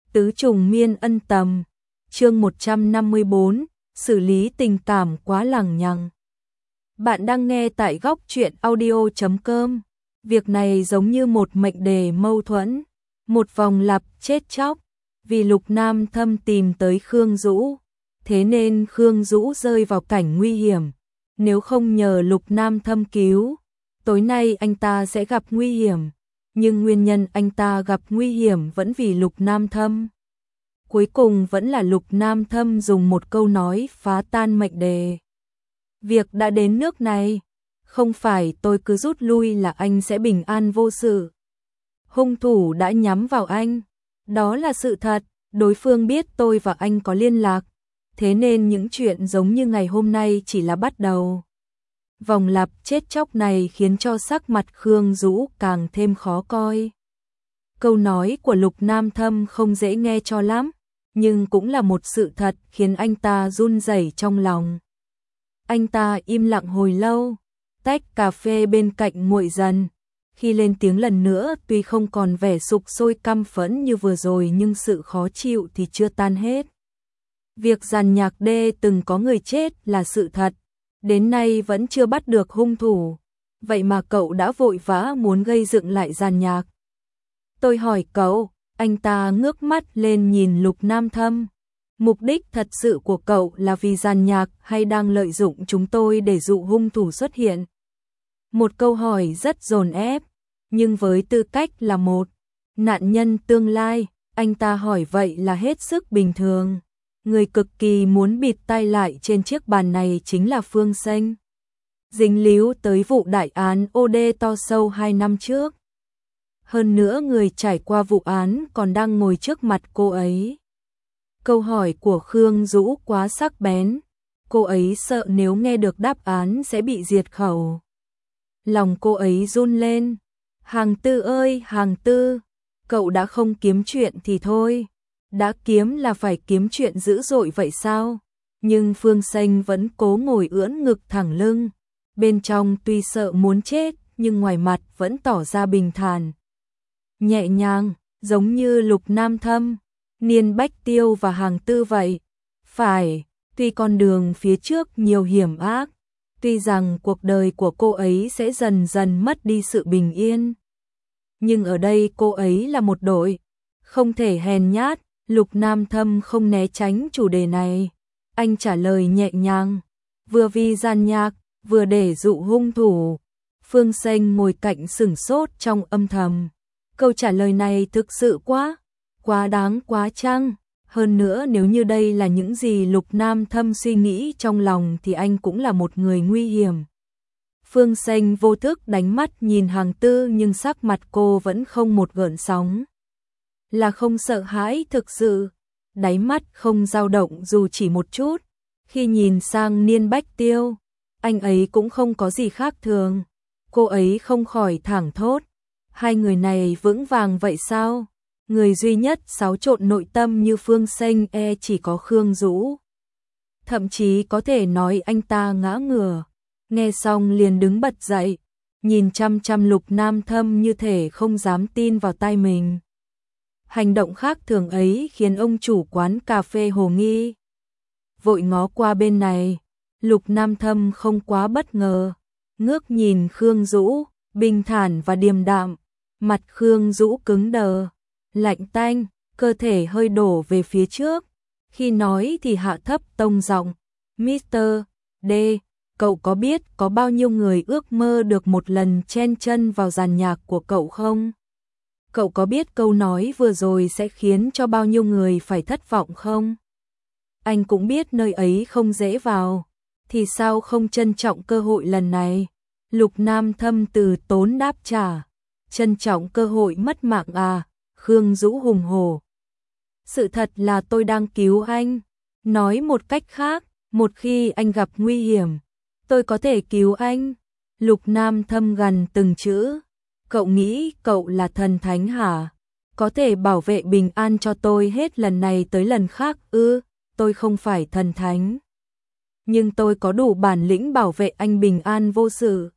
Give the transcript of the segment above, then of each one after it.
Tứ trùng miên ân tầm, chương 154, xử lý tình cảm quá lằng nhằng. Bạn đang nghe tại góc truyện audio.com. Việc này giống như một mệnh đề mâu thuẫn, một vòng lặp chết chóc, vì Lục Nam Thâm tìm tới Khương Dũ, thế nên Khương Dũ rơi vào cảnh nguy hiểm. Nếu không nhờ Lục Nam Thâm cứu, tối nay anh ta sẽ gặp nguy hiểm. Nhưng nguyên nhân anh ta gặp nguy hiểm vẫn vì Lục Nam Thâm. Cuối cùng vẫn là Lục Nam Thâm dùng một câu nói phá tan mệnh đề. Việc đã đến nước này, không phải tôi cứ rút lui là anh sẽ bình an vô sự. Hung thủ đã nhắm vào anh, đó là sự thật, đối phương biết tôi và anh có liên lạc, thế nên những chuyện giống như ngày hôm nay chỉ là bắt đầu. Vòng lặp chết chóc này khiến cho sắc mặt Khương Dũ càng thêm khó coi. Câu nói của Lục Nam Thâm không dễ nghe cho lắm, nhưng cũng là một sự thật khiến anh ta run rẩy trong lòng. Anh ta im lặng hồi lâu, tách cà phê bên cạnh nguội dần. Khi lên tiếng lần nữa tuy không còn vẻ sục sôi căm phẫn như vừa rồi nhưng sự khó chịu thì chưa tan hết. Việc Giàn Nhạc Đê từng có người chết là sự thật, đến nay vẫn chưa bắt được hung thủ. Vậy mà cậu đã vội vã muốn gây dựng lại Giàn Nhạc. Tôi hỏi cậu, anh ta ngước mắt lên nhìn Lục Nam Thâm. Mục đích thật sự của cậu là vì Giàn Nhạc hay đang lợi dụng chúng tôi để dụ hung thủ xuất hiện? Một câu hỏi rất dồn ép, nhưng với tư cách là một nạn nhân tương lai, anh ta hỏi vậy là hết sức bình thường. Người cực kỳ muốn bịt tai lại trên chiếc bàn này chính là Phương Xanh. Dính líu tới vụ đại án OD to sâu 2 năm trước. Hơn nữa người trải qua vụ án còn đang ngồi trước mặt cô ấy. Câu hỏi của Khương Dũ quá sắc bén, cô ấy sợ nếu nghe được đáp án sẽ bị diệt khẩu. Lòng cô ấy run lên. Hàng Tư ơi, Hàng Tư, cậu đã không kiếm chuyện thì thôi, đã kiếm là phải kiếm chuyện dữ dội vậy sao? Nhưng Phương Xanh vẫn cố ngồi ưỡn ngực thẳng lưng, bên trong tuy sợ muốn chết nhưng ngoài mặt vẫn tỏ ra bình thản. Nhẹ nhàng, giống như Lục Nam Thâm, Niên Bách Tiêu và Hàng Tư vậy. Phải, tuy con đường phía trước nhiều hiểm ác, tuy rằng cuộc đời của cô ấy sẽ dần dần mất đi sự bình yên, nhưng ở đây cô ấy là một đội, không thể hèn nhát. Lục Nam Thâm không né tránh chủ đề này, anh trả lời nhẹ nhàng, vừa vì Giàn Nhạc, vừa để dụ hung thủ. Phương Xanh ngồi cạnh sửng sốt trong âm thầm, câu trả lời này thực sự quá đáng quá chăng? Hơn nữa nếu như đây là những gì Lục Nam Thâm suy nghĩ trong lòng thì anh cũng là một người nguy hiểm. Phương Xanh vô thức đánh mắt nhìn Hàng Tư nhưng sắc mặt cô vẫn không một gợn sóng. Là không sợ hãi thực sự, đáy mắt không dao động dù chỉ một chút. Khi nhìn sang Niên Bách Tiêu, anh ấy cũng không có gì khác thường. Cô ấy không khỏi thảng thốt, hai người này vững vàng vậy sao? Người duy nhất xáo trộn nội tâm như Phương Xanh chỉ có Khương Dũ. Thậm chí có thể nói anh ta ngã ngửa. Nghe xong liền đứng bật dậy, nhìn chăm chăm Lục Nam Thâm như thể không dám tin vào tai mình. Hành động khác thường ấy khiến ông chủ quán cà phê hồ nghi. Vội ngó qua bên này, Lục Nam Thâm không quá bất ngờ, ngước nhìn Khương Dũ, bình thản và điềm đạm. Mặt Khương Dũ cứng đờ, lạnh tanh, cơ thể hơi đổ về phía trước. Khi nói thì hạ thấp tông giọng, Mr. D, cậu có biết có bao nhiêu người ước mơ được một lần chen chân vào Giàn Nhạc của cậu không? Cậu có biết câu nói vừa rồi sẽ khiến cho bao nhiêu người phải thất vọng không? Anh cũng biết nơi ấy không dễ vào, thì sao không trân trọng cơ hội lần này? Lục Nam Thâm từ tốn đáp trả, trân trọng cơ hội mất mạng à? Khương Dũ hùng hổ. Sự thật là tôi đang cứu anh. Nói một cách khác, một khi anh gặp nguy hiểm, tôi có thể cứu anh. Lục Nam Thâm gần từng chữ. Cậu nghĩ cậu là thần thánh hả? Có thể bảo vệ bình an cho tôi hết lần này tới lần khác ư? Tôi không phải thần thánh, nhưng tôi có đủ bản lĩnh bảo vệ anh bình an vô sự.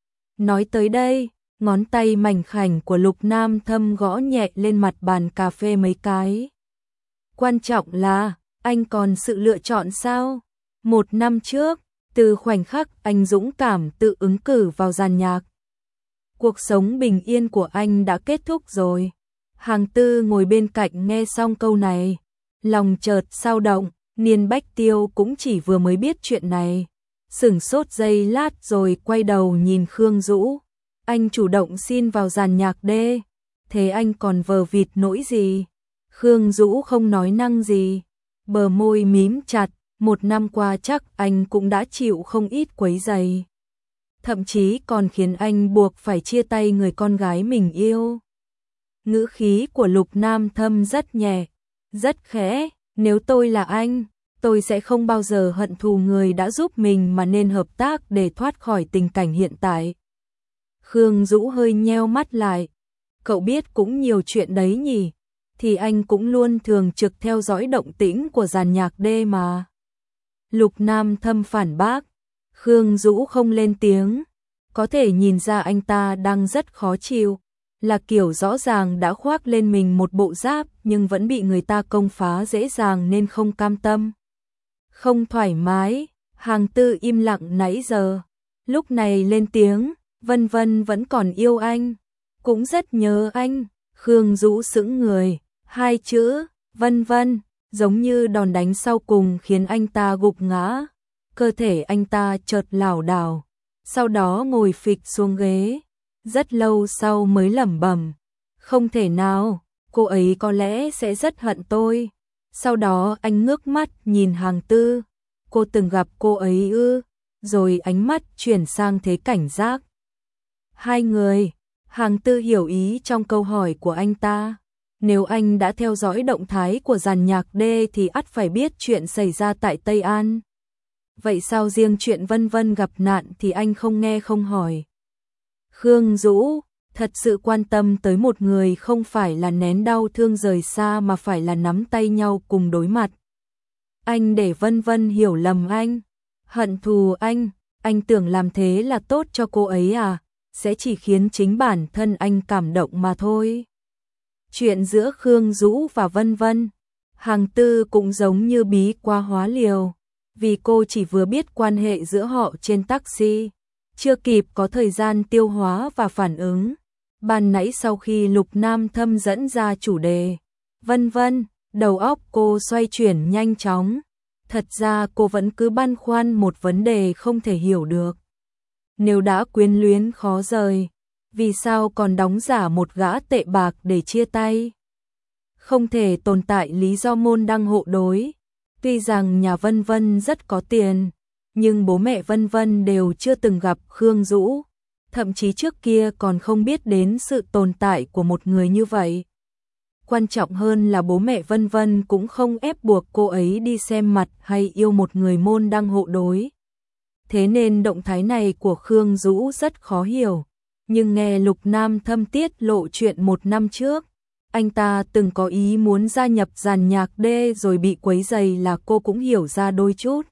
Nói tới đây, ngón tay mảnh khảnh của Lục Nam Thâm gõ nhẹ lên mặt bàn cà phê mấy cái. Quan trọng là, anh còn sự lựa chọn sao? 1 năm trước, từ khoảnh khắc anh dũng cảm tự ứng cử vào dàn nhạc, cuộc sống bình yên của anh đã kết thúc rồi. Hàng Tư ngồi bên cạnh nghe xong câu này, lòng chợt xao động, Niên Bách Tiêu cũng chỉ vừa mới biết chuyện này. Sửng sốt giây lát rồi quay đầu nhìn Khương Dũ. Anh chủ động xin vào dàn nhạc đê, thế anh còn vờ vịt nỗi gì? Khương Dũ không nói năng gì, bờ môi mím chặt, 1 năm qua chắc anh cũng đã chịu không ít quấy rầy. Thậm chí còn khiến anh buộc phải chia tay người con gái mình yêu. Ngữ khí của Lục Nam Thâm rất nhẹ, rất khẽ, nếu tôi là anh, tôi sẽ không bao giờ hận thù người đã giúp mình mà nên hợp tác để thoát khỏi tình cảnh hiện tại. Khương Dũ hơi nheo mắt lại, cậu biết cũng nhiều chuyện đấy nhỉ, thì anh cũng luôn thường trực theo dõi động tĩnh của dàn nhạc đê mà. Lục Nam Thâm phản bác, Khương Dũ không lên tiếng, có thể nhìn ra anh ta đang rất khó chịu, là kiểu rõ ràng đã khoác lên mình một bộ giáp nhưng vẫn bị người ta công phá dễ dàng nên không cam tâm. Không thoải mái, Hàng Tư im lặng nãy giờ, lúc này lên tiếng, Vân Vân vẫn còn yêu anh, cũng rất nhớ anh. Khương Dũ sững người, 2 chữ, Vân Vân, giống như đòn đánh sau cùng khiến anh ta gục ngã, cơ thể anh ta chợt lảo đảo, sau đó ngồi phịch xuống ghế, rất lâu sau mới lẩm bẩm, không thể nào, cô ấy có lẽ sẽ rất hận tôi. Sau đó anh ngước mắt nhìn Hàng Tư, cô từng gặp cô ấy ư? Rồi ánh mắt chuyển sang thế cảnh giác. 2 người, Hàng Tư hiểu ý trong câu hỏi của anh ta. Nếu anh đã theo dõi động thái của dàn nhạc đê thì ắt phải biết chuyện xảy ra tại Tây An. Vậy sao riêng chuyện Vân Vân gặp nạn thì anh không nghe không hỏi? Khương Dũ, thật sự quan tâm tới một người không phải là nén đau thương rời xa mà phải là nắm tay nhau cùng đối mặt. Anh để Vân Vân hiểu lầm anh, hận thù anh tưởng làm thế là tốt cho cô ấy à, sẽ chỉ khiến chính bản thân anh cảm động mà thôi. Chuyện giữa Khương Dũ và Vân Vân, Hàng Tư cũng giống như bí qua hóa liều, vì cô chỉ vừa biết quan hệ giữa họ trên taxi, chưa kịp có thời gian tiêu hóa và phản ứng. Ban nãy sau khi Lục Nam Thâm dẫn ra chủ đề, Vân Vân, đầu óc cô xoay chuyển nhanh chóng. Thật ra cô vẫn cứ băn khoăn một vấn đề không thể hiểu được. Nếu đã quyến luyến khó rời, vì sao còn đóng giả một gã tệ bạc để chia tay? Không thể tồn tại lý do môn đăng hộ đối. Tuy rằng nhà Vân Vân rất có tiền, nhưng bố mẹ Vân Vân đều chưa từng gặp Khương Dũ, thậm chí trước kia còn không biết đến sự tồn tại của một người như vậy. Quan trọng hơn là bố mẹ Vân Vân cũng không ép buộc cô ấy đi xem mặt hay yêu một người môn đăng hộ đối. Thế nên động thái này của Khương Dũ rất khó hiểu. Nhưng nghe Lục Nam Thâm tiết lộ chuyện 1 năm trước, anh ta từng có ý muốn gia nhập dàn nhạc đê rồi bị quấy rầy là cô cũng hiểu ra đôi chút.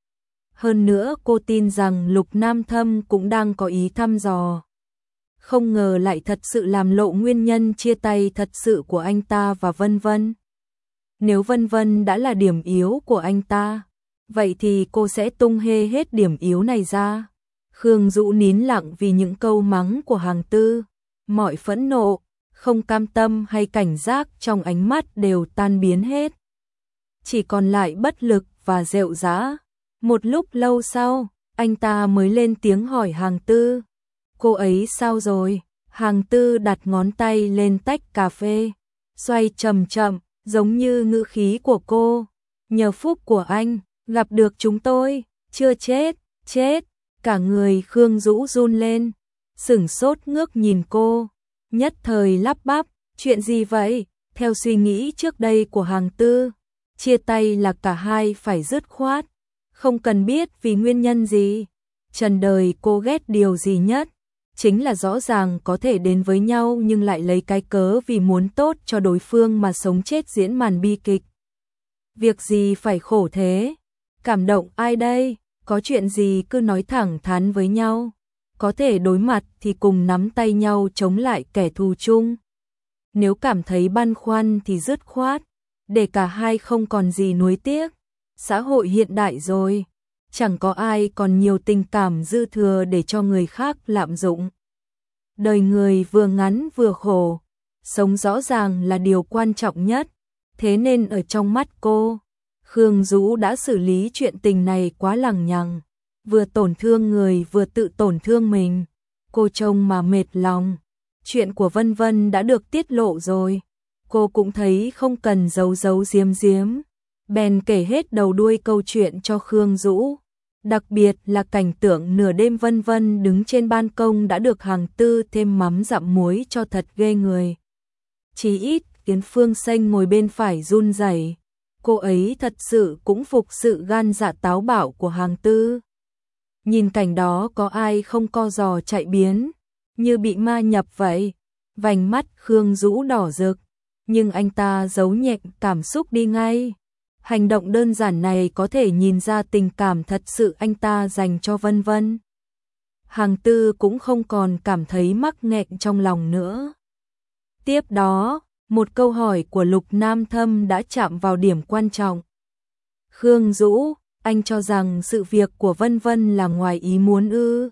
Hơn nữa cô tin rằng Lục Nam Thâm cũng đang có ý thăm dò. Không ngờ lại thật sự làm lộ nguyên nhân chia tay thật sự của anh ta và Vân Vân. Nếu Vân Vân đã là điểm yếu của anh ta, vậy thì cô sẽ tung hê hết điểm yếu này ra. Khương Dũ nín lặng vì những câu mắng của Hàng Tư. Mọi phẫn nộ, không cam tâm hay cảnh giác trong ánh mắt đều tan biến hết. Chỉ còn lại bất lực và rệu rã. Một lúc lâu sau, anh ta mới lên tiếng hỏi Hàng Tư. Cô ấy sao rồi? Hàng Tư đặt ngón tay lên tách cà phê, xoay chậm chậm, giống như ngữ khí của cô. Nhờ phúc của anh, gặp được chúng tôi, chưa chết, chết. Cả người Khương Dũ run lên, sửng sốt ngước nhìn cô, nhất thời lắp bắp, chuyện gì vậy? Theo suy nghĩ trước đây của Hàng Tư, chia tay là cả hai phải dứt khoát, không cần biết vì nguyên nhân gì. Trần đời cô ghét điều gì nhất? Chính là rõ ràng có thể đến với nhau nhưng lại lấy cái cớ vì muốn tốt cho đối phương mà sống chết diễn màn bi kịch. Việc gì phải khổ thế? Cảm động ai đây? Có chuyện gì cứ nói thẳng thắn với nhau. Có thể đối mặt thì cùng nắm tay nhau chống lại kẻ thù chung. Nếu cảm thấy băn khoăn thì dứt khoát. để cả hai không còn gì nuối tiếc. Xã hội hiện đại rồi, chẳng có ai còn nhiều tình cảm dư thừa để cho người khác lạm dụng. Đời người vừa ngắn vừa khổ, sống rõ ràng là điều quan trọng nhất, thế nên ở trong mắt cô, Khương Dũ đã xử lý chuyện tình này quá lằng nhằng, vừa tổn thương người vừa tự tổn thương mình. Cô trông mà mệt lòng, chuyện của Vân Vân đã được tiết lộ rồi, cô cũng thấy không cần giấu giấu giếm giếm, bèn kể hết đầu đuôi câu chuyện cho Khương Dũ. Đặc biệt là cảnh tượng nửa đêm Vân Vân đứng trên ban công đã được Hàng Tư thêm mắm dặm muối cho thật ghê người. Chỉ ít khiến Phương Xanh ngồi bên phải run rẩy. Cô ấy thật sự cũng phục sự gan dạ táo bạo của Hàng Tư. Nhìn cảnh đó có ai không co giò chạy biến, như bị ma nhập vậy. Vành mắt Khương Dũ đỏ rực, nhưng anh ta giấu nhẹm cảm xúc đi ngay. Hành động đơn giản này có thể nhìn ra tình cảm thật sự anh ta dành cho Vân Vân. Hàng Tư cũng không còn cảm thấy mắc nghẹn trong lòng nữa. Tiếp đó, một câu hỏi của Lục Nam Thâm đã chạm vào điểm quan trọng. Khương Dũ, anh cho rằng sự việc của Vân Vân là ngoài ý muốn ư?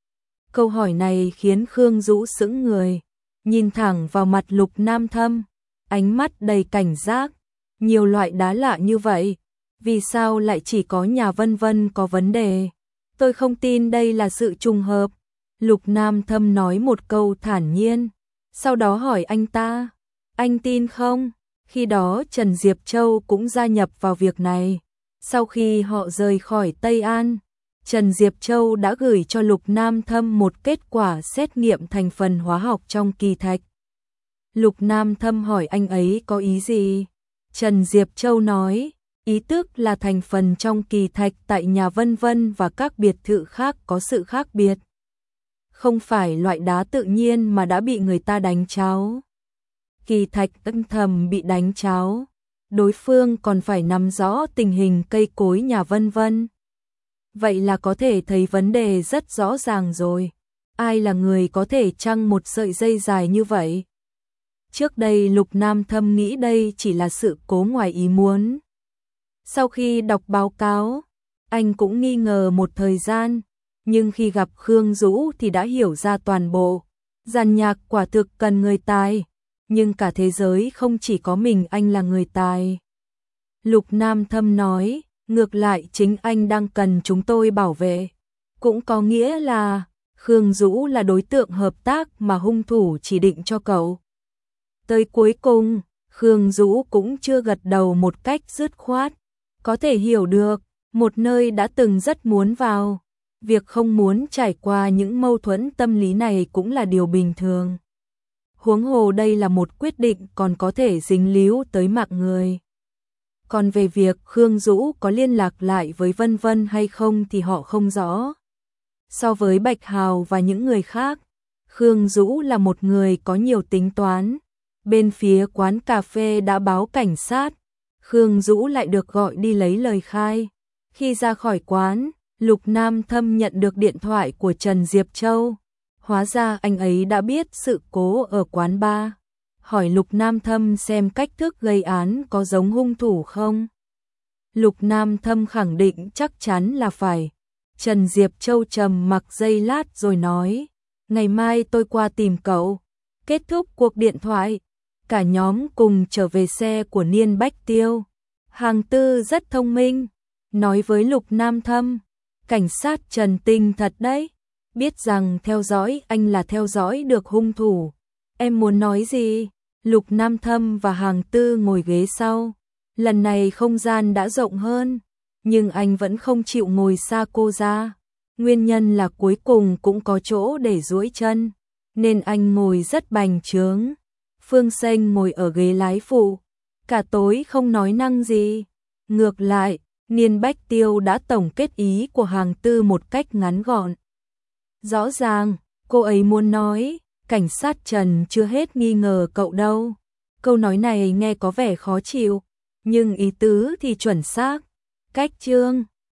Câu hỏi này khiến Khương Dũ sững người, nhìn thẳng vào mặt Lục Nam Thâm, ánh mắt đầy cảnh giác. Nhiều loại đá lạ như vậy, vì sao lại chỉ có nhà Vân Vân có vấn đề? Tôi không tin đây là sự trùng hợp. Lục Nam Thâm nói một câu thản nhiên, sau đó hỏi anh ta, anh tin không? Khi đó Trần Diệp Châu cũng gia nhập vào việc này. Sau khi họ rời khỏi Tây An, Trần Diệp Châu đã gửi cho Lục Nam Thâm một kết quả xét nghiệm thành phần hóa học trong kỳ thạch. Lục Nam Thâm hỏi anh ấy có ý gì? Trần Diệp Châu nói, ý tức là thành phần trong kỳ thạch tại nhà Vân Vân và các biệt thự khác có sự khác biệt. Không phải loại đá tự nhiên mà đã bị người ta đánh tráo. Kỳ thạch âm thầm bị đánh tráo, đối phương còn phải nắm rõ tình hình cây cối nhà Vân Vân. Vậy là có thể thấy vấn đề rất rõ ràng rồi. Ai là người có thể trăng một sợi dây dài như vậy? Trước đây Lục Nam Thâm nghĩ đây chỉ là sự cố ngoài ý muốn. Sau khi đọc báo cáo, anh cũng nghi ngờ một thời gian, nhưng khi gặp Khương Dũ thì đã hiểu ra toàn bộ. Giàn nhạc quả thực cần người tài, nhưng cả thế giới không chỉ có mình anh là người tài. Lục Nam Thâm nói, ngược lại chính anh đang cần chúng tôi bảo vệ. Cũng có nghĩa là Khương Dũ là đối tượng hợp tác mà hung thủ chỉ định cho cậu. Tới cuối cùng, Khương Dũ cũng chưa gật đầu một cách dứt khoát. Có thể hiểu được, một nơi đã từng rất muốn vào. Việc không muốn trải qua những mâu thuẫn tâm lý này cũng là điều bình thường. Huống hồ đây là một quyết định còn có thể dính líu tới mạng người. Còn về việc Khương Dũ có liên lạc lại với Vân Vân hay không thì họ không rõ. So với Bạch Hào và những người khác, Khương Dũ là một người có nhiều tính toán. Bên phía quán cà phê đã báo cảnh sát, Khương Dũ lại được gọi đi lấy lời khai. Khi ra khỏi quán, Lục Nam Thâm nhận được điện thoại của Trần Diệp Châu. Hóa ra anh ấy đã biết sự cố ở quán bar. Hỏi Lục Nam Thâm xem cách thức gây án có giống hung thủ không. Lục Nam Thâm khẳng định chắc chắn là phải. Trần Diệp Châu trầm mặc giây lát rồi nói, ngày mai tôi qua tìm cậu. Kết thúc cuộc điện thoại, cả nhóm cùng trở về xe của Niên Bách Tiêu. Hàng Tư rất thông minh, nói với Lục Nam Thâm, cảnh sát Trần tinh thật đấy, biết rằng theo dõi anh là theo dõi được hung thủ. Em muốn nói gì? Lục Nam Thâm và Hàng Tư ngồi ghế sau. Lần này không gian đã rộng hơn, nhưng anh vẫn không chịu ngồi xa cô ra. Nguyên nhân là cuối cùng cũng có chỗ để duỗi chân, nên anh ngồi rất bành trướng. Phương Xanh ngồi ở ghế lái phụ, cả tối không nói năng gì. Ngược lại, Niên Bách Tiêu đã tổng kết ý của Hàng Tư một cách ngắn gọn. Rõ ràng, cô ấy muốn nói, cảnh sát Trần chưa hết nghi ngờ cậu đâu. Câu nói này nghe có vẻ khó chịu, nhưng ý tứ thì chuẩn xác. Cách chương